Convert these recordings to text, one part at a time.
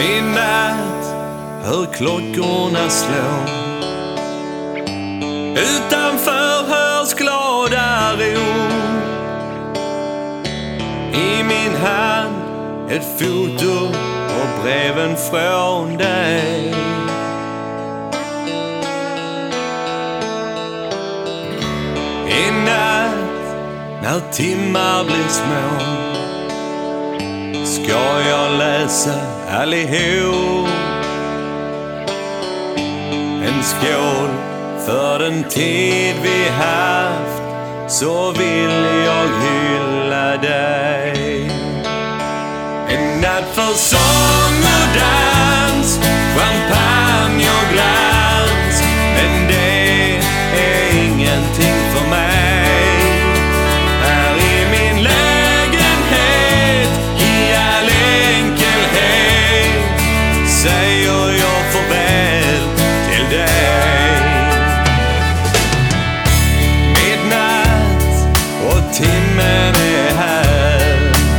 Midnatt, hör klockorna slå. Utanför hörs glada rop. I min hand ett foto och breven från dig. I natt, när timmar blir små, ska jag läsa allihop. En skål för den tid vi haft, så vill jag hylla dig. En natt för sång och dans, champagne och glans, men det är ingenting för mig. Här i min lägenhet, i all enkelhet, säger jag farväl till dig. Midnatt och timmen är här,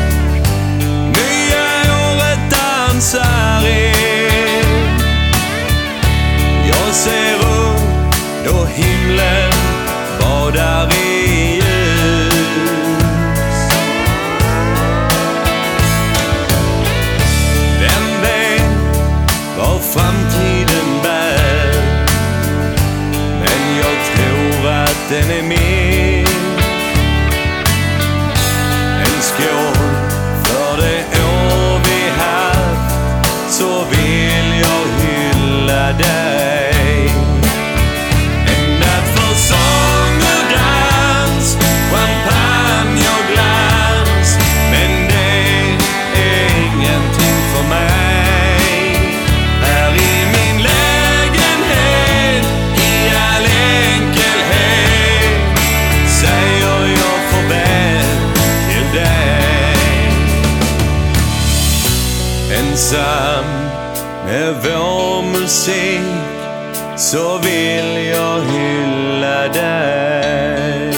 nya året dansar in. Jag ser upp då himlen badar i ljus. Vem vet vad framtiden bär, men jag tror att den är min. En skål för det år vi haft, så vill jag hylla dig. En natt för sång och dans, champagne och glans, men det är ingenting för mig. Här i min lägenhet, i all enkelhet, säger jag farväl till dig. Ensam med vår musik, så vill jag hylla dig.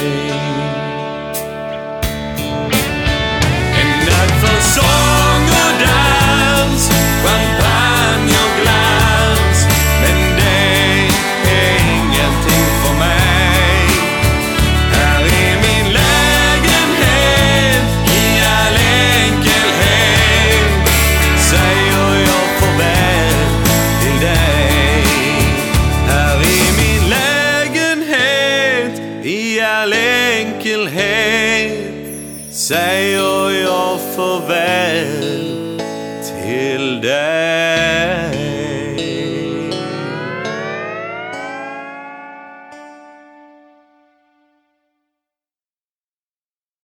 En natt för sång och dans, champagne och glans, men det är ingenting för mig. Här i min lägenhet, i all enkelhet, säger jag farväl till dig. Här i min lägenhet, i all enkelhet, säger jag farväl till